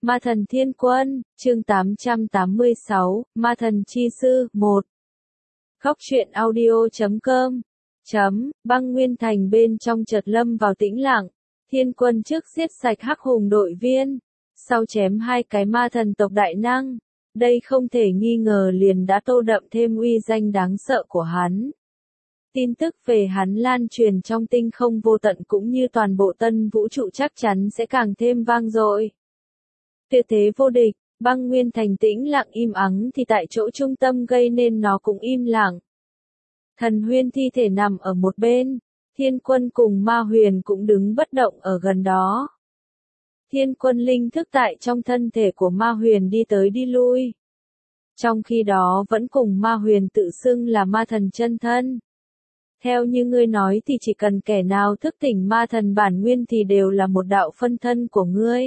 Ma thần Thiên Quân, chương 886, Ma thần chi sư, 1. Khóc truyện audio.com. Băng Nguyên Thành bên trong chợt lâm vào tĩnh lặng. Thiên Quân trước giết sạch Hắc Hùng đội viên, sau chém hai cái ma thần tộc đại năng. Đây không thể nghi ngờ liền đã tô đậm thêm uy danh đáng sợ của hắn. Tin tức về hắn lan truyền trong tinh không vô tận cũng như toàn bộ tân vũ trụ chắc chắn sẽ càng thêm vang dội. Tuyệt thế vô địch, Băng Nguyên Thành tĩnh lặng im ắng thì tại chỗ trung tâm gây nên nó cũng im lặng. Thần Huyên thi thể nằm ở một bên, Thiên Quân cùng Ma Huyền cũng đứng bất động ở gần đó. Thiên Quân linh thức tại trong thân thể của Ma Huyền đi tới đi lui. Trong khi đó vẫn cùng Ma Huyền tự xưng là ma thần chân thân. Theo như ngươi nói thì chỉ cần kẻ nào thức tỉnh ma thần bản nguyên thì đều là một đạo phân thân của ngươi.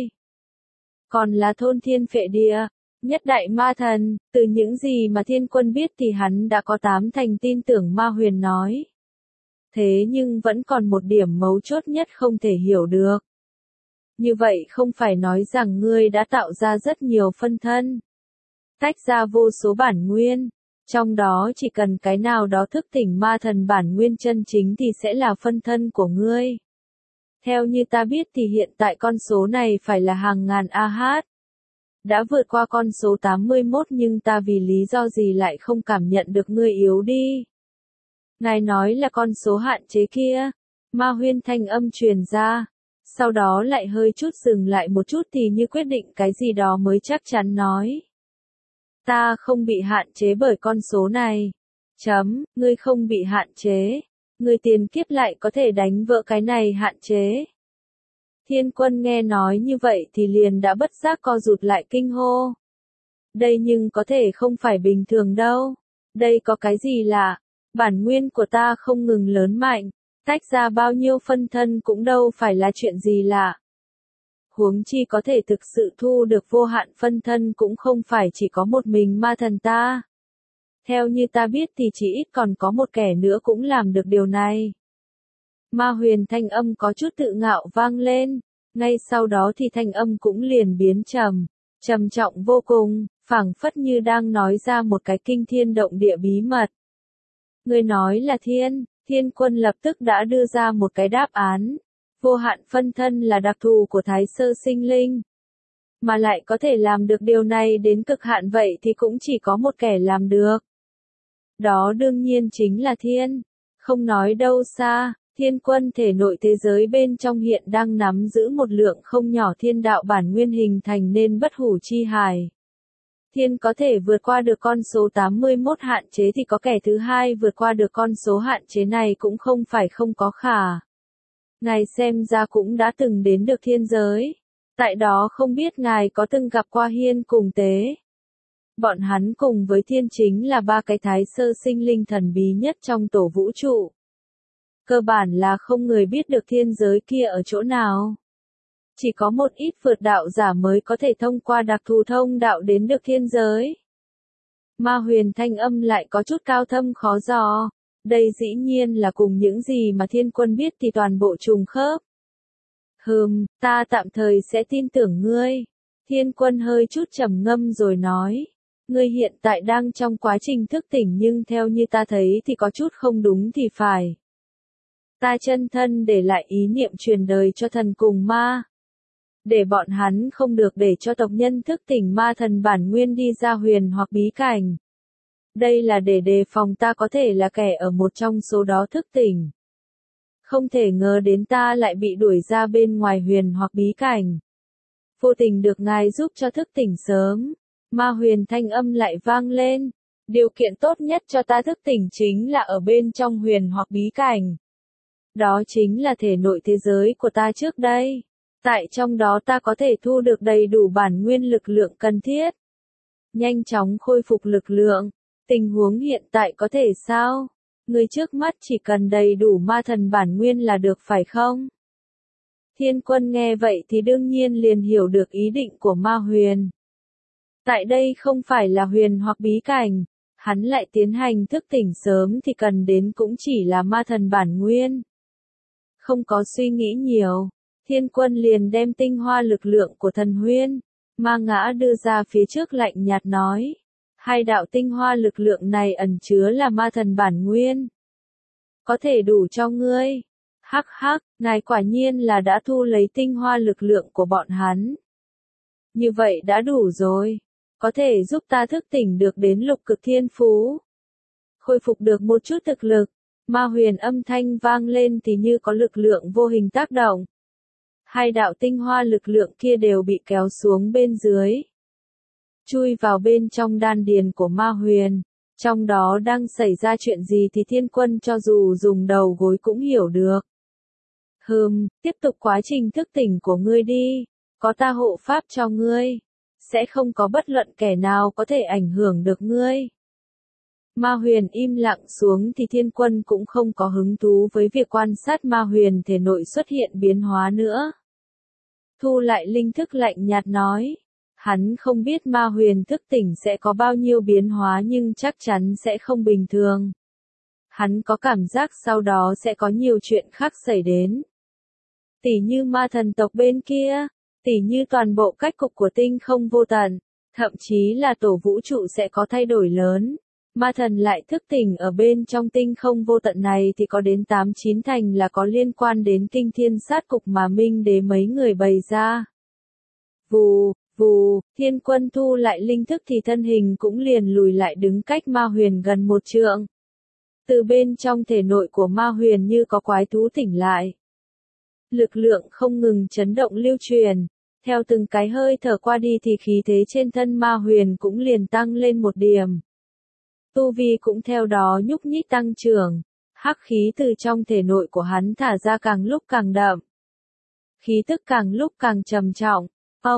Còn là thôn thiên phệ địa, nhất đại ma thần, từ những gì mà Thiên Quân biết thì hắn đã có 8 thành tin tưởng Ma Huyền nói. Thế nhưng vẫn còn một điểm mấu chốt nhất không thể hiểu được. Như vậy không phải nói rằng ngươi đã tạo ra rất nhiều phân thân, tách ra vô số bản nguyên, trong đó chỉ cần cái nào đó thức tỉnh ma thần bản nguyên chân chính thì sẽ là phân thân của ngươi. Theo như ta biết thì hiện tại con số này phải là hàng ngàn AH. Đã vượt qua con số 81 nhưng ta vì lý do gì lại không cảm nhận được ngươi yếu đi. Ngài nói là con số hạn chế kia. Ma Huyên thanh âm truyền ra. Sau đó lại hơi chút dừng lại một chút thì như quyết định cái gì đó mới chắc chắn nói. Ta không bị hạn chế bởi con số này. Ngươi không bị hạn chế. Ngươi tiền kiếp lại có thể đánh vỡ cái này hạn chế. Thiên Quân nghe nói như vậy thì liền đã bất giác co rụt lại kinh hô. Đây nhưng có thể không phải bình thường đâu. Đây có cái gì lạ. Bản nguyên của ta không ngừng lớn mạnh. Tách ra bao nhiêu phân thân cũng đâu phải là chuyện gì lạ. Huống chi có thể thực sự thu được vô hạn phân thân cũng không phải chỉ có một mình ma thần ta. Theo như ta biết thì chỉ ít còn có một kẻ nữa cũng làm được điều này. Ma Huyền thanh âm có chút tự ngạo vang lên, ngay sau đó thì thanh âm cũng liền biến trầm trọng vô cùng, phảng phất như đang nói ra một cái kinh thiên động địa bí mật. Người nói là Thiên Quân lập tức đã đưa ra một cái đáp án. Vô hạn phân thân là đặc thù của Thái Sơ sinh linh. Mà lại có thể làm được điều này đến cực hạn vậy thì cũng chỉ có một kẻ làm được. Đó đương nhiên chính là không nói đâu xa, Thiên Quân thể nội thế giới bên trong hiện đang nắm giữ một lượng không nhỏ thiên đạo bản nguyên hình thành nên bất hủ chi hài. Thiên có thể vượt qua được con số 81 hạn chế thì có kẻ thứ hai vượt qua được con số hạn chế này cũng không phải không có khả. Ngài xem ra cũng đã từng đến được thiên giới. Tại đó không biết ngài có từng gặp qua Hiên cùng Tế. Bọn hắn cùng với Thiên chính là ba cái Thái Sơ sinh linh thần bí nhất trong tổ vũ trụ. Cơ bản là không người biết được thiên giới kia ở chỗ nào. Chỉ có một ít vượt đạo giả mới có thể thông qua đặc thù thông đạo đến được thiên giới. Ma Huyền thanh âm lại có chút cao thâm khó dò. Đây dĩ nhiên là cùng những gì mà Thiên Quân biết thì toàn bộ trùng khớp. Ta tạm thời sẽ tin tưởng ngươi. Thiên Quân hơi chút trầm ngâm rồi nói. Ngươi hiện tại đang trong quá trình thức tỉnh nhưng theo như ta thấy thì có chút không đúng thì phải. Ta chân thân để lại ý niệm truyền đời cho thần cùng ma. Để bọn hắn không được để cho tộc nhân thức tỉnh ma thần bản nguyên đi ra huyền hoặc bí cảnh. Đây là để đề phòng ta có thể là kẻ ở một trong số đó thức tỉnh. Không thể ngờ đến ta lại bị đuổi ra bên ngoài huyền hoặc bí cảnh. Vô tình được ngài giúp cho thức tỉnh sớm. Ma Huyền thanh âm lại vang lên. Điều kiện tốt nhất cho ta thức tỉnh chính là ở bên trong huyền hoặc bí cảnh. Đó chính là thể nội thế giới của ta trước đây. Tại trong đó ta có thể thu được đầy đủ bản nguyên lực lượng cần thiết. Nhanh chóng khôi phục lực lượng. Tình huống hiện tại có thể sao? Người trước mắt chỉ cần đầy đủ ma thần bản nguyên là được phải không? Thiên Quân nghe vậy thì đương nhiên liền hiểu được ý định của Ma Huyền. Tại đây không phải là huyền hoặc bí cảnh. Hắn lại tiến hành thức tỉnh sớm thì cần đến cũng chỉ là ma thần bản nguyên. Không có suy nghĩ nhiều. Thiên Quân liền đem tinh hoa lực lượng của thần Huyên, Ma Ngã đưa ra phía trước lạnh nhạt nói. Hai đạo tinh hoa lực lượng này ẩn chứa là ma thần bản nguyên. Có thể đủ cho ngươi. Hắc hắc, ngài quả nhiên là đã thu lấy tinh hoa lực lượng của bọn hắn. Như vậy đã đủ rồi. Có thể giúp ta thức tỉnh được đến lục cực thiên phú. Khôi phục được một chút thực lực. Ma Huyền âm thanh vang lên thì như có lực lượng vô hình tác động. Hai đạo tinh hoa lực lượng kia đều bị kéo xuống bên dưới. Chui vào bên trong đan điền của Ma Huyền. Trong đó đang xảy ra chuyện gì thì Thiên Quân cho dù dùng đầu gối cũng hiểu được. Tiếp tục quá trình thức tỉnh của ngươi đi. Có ta hộ pháp cho ngươi. Sẽ không có bất luận kẻ nào có thể ảnh hưởng được ngươi. Ma Huyền im lặng xuống thì Thiên Quân cũng không có hứng thú với việc quan sát Ma Huyền thể nội xuất hiện biến hóa nữa. Thu lại linh thức lạnh nhạt nói. Hắn không biết Ma Huyền thức tỉnh sẽ có bao nhiêu biến hóa nhưng chắc chắn sẽ không bình thường. Hắn có cảm giác sau đó sẽ có nhiều chuyện khác xảy đến. Tỉ như ma thần tộc bên kia, tỉ như toàn bộ cách cục của tinh không vô tận, thậm chí là tổ vũ trụ sẽ có thay đổi lớn. Ma thần lại thức tỉnh ở bên trong tinh không vô tận này thì có đến 8-9 thành là có liên quan đến kinh thiên sát cục mà Minh Đế mấy người bày ra. Vù, vù, Thiên Quân thu lại linh thức thì thân hình cũng liền lùi lại đứng cách Ma Huyền gần 1 trượng. Từ bên trong thể nội của Ma Huyền như có quái thú tỉnh lại. Lực lượng không ngừng chấn động lưu truyền. Theo từng cái hơi thở qua đi thì khí thế trên thân Ma Huyền cũng liền tăng lên 1 điểm. Tu vi cũng theo đó nhúc nhích tăng trưởng. Hắc khí từ trong thể nội của hắn thả ra càng lúc càng đậm. Khí tức càng lúc càng trầm trọng.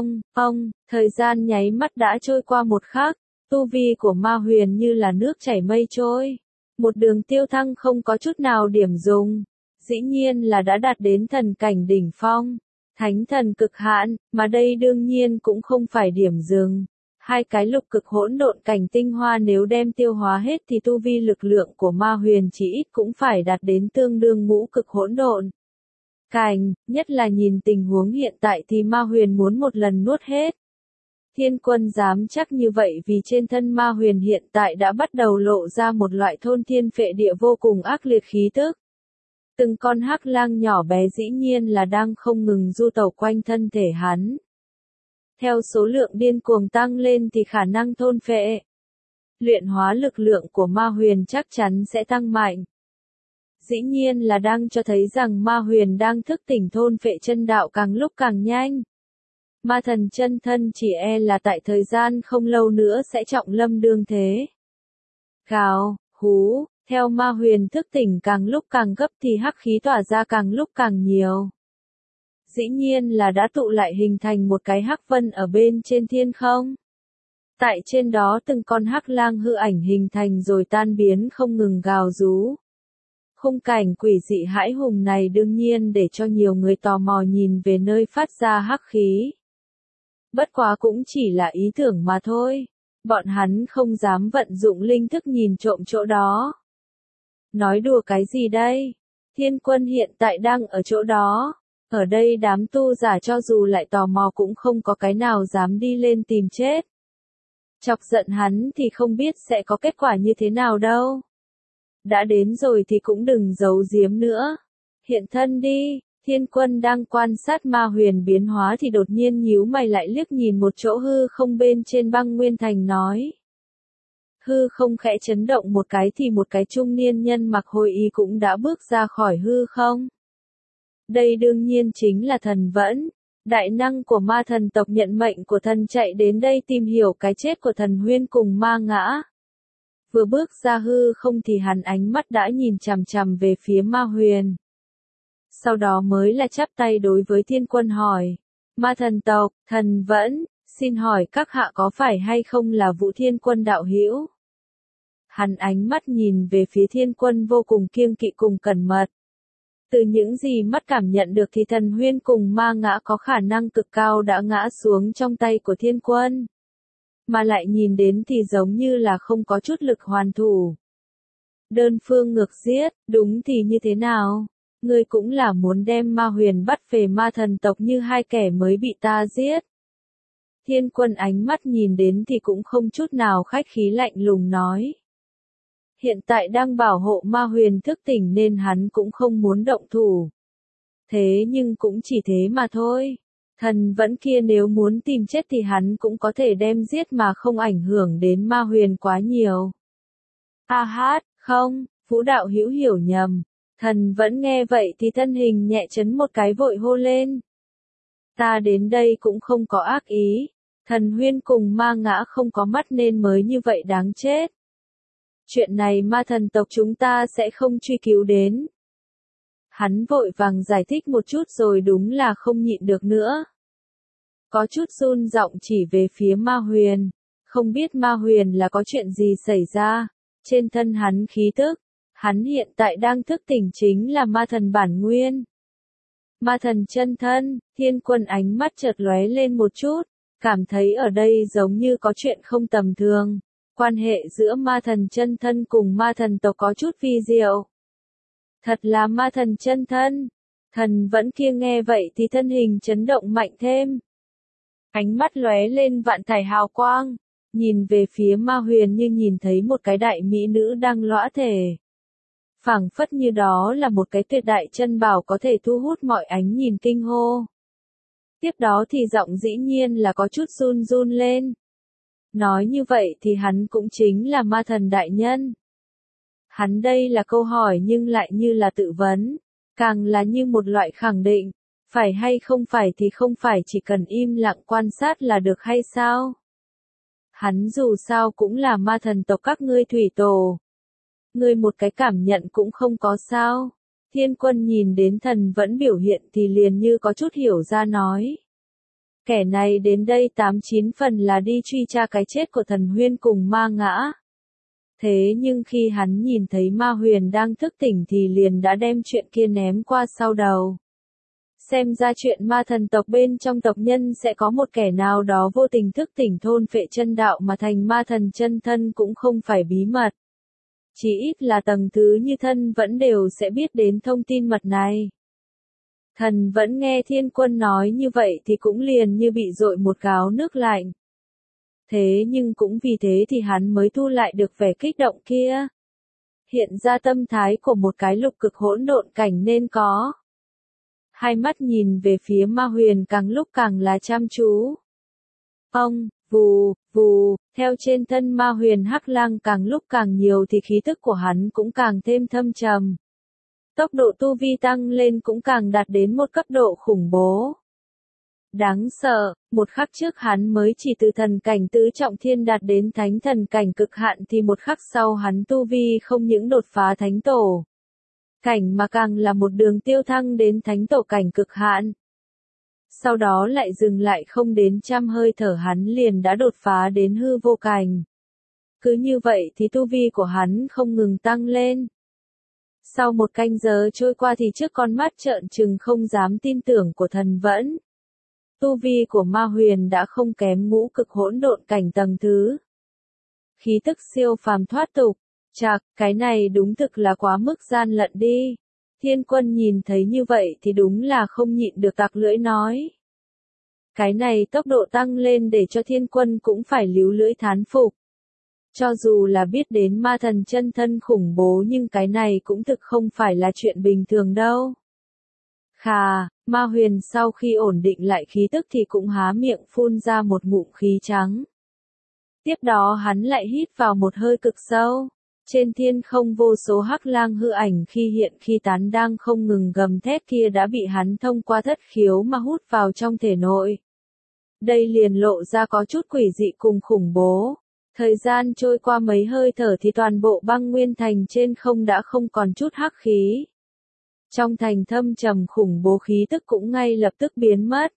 Thời gian nháy mắt đã trôi qua 1 khắc. Tu vi của Ma Huyền như là nước chảy mây trôi. Một đường tiêu thăng không có chút nào điểm dừng. Dĩ nhiên là đã đạt đến thần cảnh đỉnh phong, thánh thần cực hạn, mà đây đương nhiên cũng không phải điểm dừng. Hai cái lục cực hỗn độn cảnh tinh hoa nếu đem tiêu hóa hết thì tu vi lực lượng của Ma Huyền chỉ ít cũng phải đạt đến tương đương ngũ cực hỗn độn cảnh, nhất là nhìn tình huống hiện tại thì Ma Huyền muốn một lần nuốt hết. Thiên Quân dám chắc như vậy vì trên thân Ma Huyền hiện tại đã bắt đầu lộ ra một loại thôn thiên phệ địa vô cùng ác liệt khí tức. Từng con hắc lang nhỏ bé dĩ nhiên là đang không ngừng du tẩu quanh thân thể hắn. Theo số lượng điên cuồng tăng lên thì khả năng thôn phệ, luyện hóa lực lượng của Ma Huyền chắc chắn sẽ tăng mạnh. Dĩ nhiên là đang cho thấy rằng Ma Huyền đang thức tỉnh thôn phệ chân đạo càng lúc càng nhanh. Ma thần chân thân chỉ là tại thời gian không lâu nữa sẽ trọng lâm đương thế. Gào, hú. Theo Ma Huyền thức tỉnh càng lúc càng gấp thì hắc khí tỏa ra càng lúc càng nhiều. Dĩ nhiên là đã tụ lại hình thành một cái hắc vân ở bên trên thiên không. Tại trên đó từng con hắc lang hư ảnh hình thành rồi tan biến không ngừng gào rú. Khung cảnh quỷ dị hãi hùng này đương nhiên để cho nhiều người tò mò nhìn về nơi phát ra hắc khí. Bất quá cũng chỉ là ý tưởng mà thôi. Bọn hắn không dám vận dụng linh thức nhìn trộm chỗ đó. Nói đùa cái gì đây? Thiên Quân hiện tại đang ở chỗ đó. Ở đây đám tu giả cho dù lại tò mò cũng không có cái nào dám đi lên tìm chết. Chọc giận hắn thì không biết sẽ có kết quả như thế nào đâu. Đã đến rồi thì cũng đừng giấu giếm nữa. Hiện thân đi. Thiên Quân đang quan sát Ma Huyền biến hóa thì đột nhiên nhíu mày lại liếc nhìn một chỗ hư không bên trên băng nguyên thành nói. Hư không khẽ chấn động một cái thì một cái trung niên nhân mặc hồi y cũng đã bước ra khỏi hư không. Đây đương nhiên chính là Thần Vẫn, đại năng của ma thần tộc nhận mệnh của thần chạy đến đây tìm hiểu cái chết của Thần Huyên cùng Ma Ngã. Vừa bước ra hư không thì hắn ánh mắt đã nhìn chằm chằm về phía Ma Huyền. Sau đó mới là chắp tay đối với Thiên Quân hỏi. Ma thần tộc, Thần Vẫn, xin hỏi các hạ có phải hay không là Vũ Thiên Quân đạo hữu? Hắn ánh mắt nhìn về phía Thiên Quân vô cùng kiêng kỵ cùng cẩn mật. Từ những gì mắt cảm nhận được thì Thần Huyên cùng Ma Ngã có khả năng cực cao đã ngã xuống trong tay của Thiên Quân. Mà lại nhìn đến thì giống như là không có chút lực hoàn thủ. Đơn phương ngược giết, đúng thì như thế nào? Ngươi cũng là muốn đem Ma Huyền bắt về ma thần tộc như hai kẻ mới bị ta giết. Thiên Quân ánh mắt nhìn đến thì cũng không chút nào khách khí lạnh lùng nói. Hiện tại đang bảo hộ Ma Huyền thức tỉnh nên hắn cũng không muốn động thủ. Thế nhưng cũng chỉ thế mà thôi. Thần vẫn kia nếu muốn tìm chết thì hắn cũng có thể đem giết mà không ảnh hưởng đến Ma Huyền quá nhiều. A hát, không, Vũ đạo hữu hiểu nhầm. Thần vẫn nghe vậy thì thân hình nhẹ chấn một cái vội hô lên. Ta đến đây cũng không có ác ý. Thần Huyên cùng Ma Ngã không có mắt nên mới như vậy đáng chết. Chuyện này ma thần tộc chúng ta sẽ không truy cứu đến. Hắn vội vàng giải thích một chút rồi đúng là không nhịn được nữa. Có chút run giọng chỉ về phía Ma Huyền. Không biết Ma Huyền là có chuyện gì xảy ra. Trên thân hắn khí tức. Hắn hiện tại đang thức tỉnh chính là ma thần bản nguyên. Ma thần chân thân, Thiên Quân ánh mắt chợt lóe lên một chút. Cảm thấy ở đây giống như có chuyện không tầm thường. Quan hệ giữa ma thần chân thân cùng ma thần tộc có chút vi diệu. Thật là ma thần chân thân. Thần vẫn kia nghe vậy thì thân hình chấn động mạnh thêm. Ánh mắt lóe lên vạn thải hào quang. Nhìn về phía Ma Huyền như nhìn thấy một cái đại mỹ nữ đang lõa thể. Phảng phất như đó là một cái tuyệt đại chân bảo có thể thu hút mọi ánh nhìn kinh hô. Tiếp đó thì giọng dĩ nhiên là có chút run run lên. Nói như vậy thì hắn cũng chính là ma thần đại nhân. Hắn đây là câu hỏi nhưng lại như là tự vấn, càng là như một loại khẳng định, phải hay không phải thì không phải chỉ cần im lặng quan sát là được hay sao? Hắn dù sao cũng là ma thần tộc các ngươi thủy tổ. Ngươi một cái cảm nhận cũng không có sao. Thiên Quân nhìn đến thần vẫn biểu hiện thì liền như có chút hiểu ra nói. Kẻ này đến đây 89 phần là đi truy tra cái chết của thần Huyên cùng Ma Ngã. Thế nhưng khi hắn nhìn thấy Ma Huyền đang thức tỉnh thì liền đã đem chuyện kia ném qua sau đầu. Xem ra chuyện ma thần tộc bên trong tộc nhân sẽ có một kẻ nào đó vô tình thức tỉnh thôn phệ chân đạo mà thành ma thần chân thân cũng không phải bí mật. Chỉ ít là tầng thứ như thân vẫn đều sẽ biết đến thông tin mật này. Thần vẫn nghe Thiên Quân nói như vậy thì cũng liền như bị dội một gáo nước lạnh. Thế nhưng cũng vì thế thì hắn mới thu lại được vẻ kích động kia. Hiện ra tâm thái của một cái lục cực hỗn độn cảnh nên có. Hai mắt nhìn về phía Ma Huyền càng lúc càng là chăm chú. Ông, vù, vù, theo trên thân Ma Huyền hắc lang càng lúc càng nhiều thì khí tức của hắn cũng càng thêm thâm trầm. Tốc độ tu vi tăng lên cũng càng đạt đến một cấp độ khủng bố. Đáng sợ, một khắc trước hắn mới chỉ từ thần cảnh tứ trọng thiên đạt đến thánh thần cảnh cực hạn thì một khắc sau hắn tu vi không những đột phá thánh tổ cảnh mà càng là một đường tiêu thăng đến thánh tổ cảnh cực hạn. Sau đó lại dừng lại không đến trăm hơi thở hắn liền đã đột phá đến hư vô cảnh. Cứ như vậy thì tu vi của hắn không ngừng tăng lên. Sau một canh giờ trôi qua thì trước con mắt trợn trừng không dám tin tưởng của thần vẫn. Tu vi của Ma Huyền đã không kém ngũ cực hỗn độn cảnh tầng thứ. Khí tức siêu phàm thoát tục. Chạc, cái này đúng thực là quá mức gian lận đi. Thiên Quân nhìn thấy như vậy thì đúng là không nhịn được tặc lưỡi nói. Cái này tốc độ tăng lên để cho Thiên Quân cũng phải líu lưỡi thán phục. Cho dù là biết đến ma thần chân thân khủng bố nhưng cái này cũng thực không phải là chuyện bình thường đâu. Khà, Ma Huyền sau khi ổn định lại khí tức thì cũng há miệng phun ra một ngụm khí trắng. Tiếp đó hắn lại hít vào một hơi cực sâu. Trên thiên không vô số hắc lang hư ảnh khi hiện khi tán đang không ngừng gầm thét kia đã bị hắn thông qua thất khiếu mà hút vào trong thể nội. Đây liền lộ ra có chút quỷ dị cùng khủng bố. Thời gian trôi qua mấy hơi thở thì toàn bộ băng nguyên thành trên không đã không còn chút hắc khí. Trong thành thâm trầm khủng bố khí tức cũng ngay lập tức biến mất.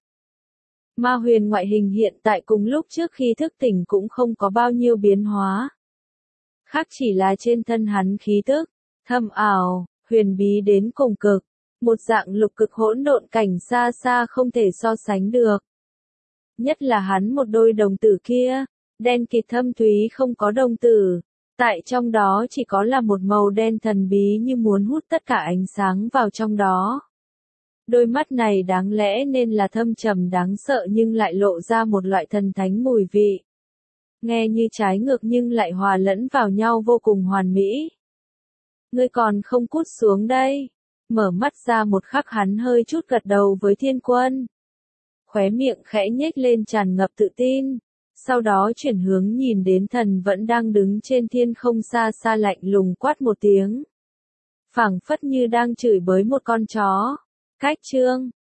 Ma Huyền ngoại hình hiện tại cùng lúc trước khi thức tỉnh cũng không có bao nhiêu biến hóa. Khác chỉ là trên thân hắn khí tức, thâm ảo, huyền bí đến cùng cực, một dạng lục cực hỗn độn cảnh xa xa không thể so sánh được. Nhất là hắn một đôi đồng tử kia, đen kịt thâm thúy không có đồng tử, tại trong đó chỉ có là một màu đen thần bí như muốn hút tất cả ánh sáng vào trong đó. Đôi mắt này đáng lẽ nên là thâm trầm đáng sợ nhưng lại lộ ra một loại thần thánh mùi vị. Nghe như trái ngược nhưng lại hòa lẫn vào nhau vô cùng hoàn mỹ. Ngươi còn không cút xuống đây. Mở mắt ra một khắc hắn hơi chút gật đầu với Thiên Quân. Khóe miệng khẽ nhếch lên tràn ngập tự tin. Sau đó chuyển hướng nhìn đến Thần vẫn đang đứng trên thiên không xa xa lạnh lùng quát một tiếng. Phảng phất như đang chửi bới một con chó. Cách chương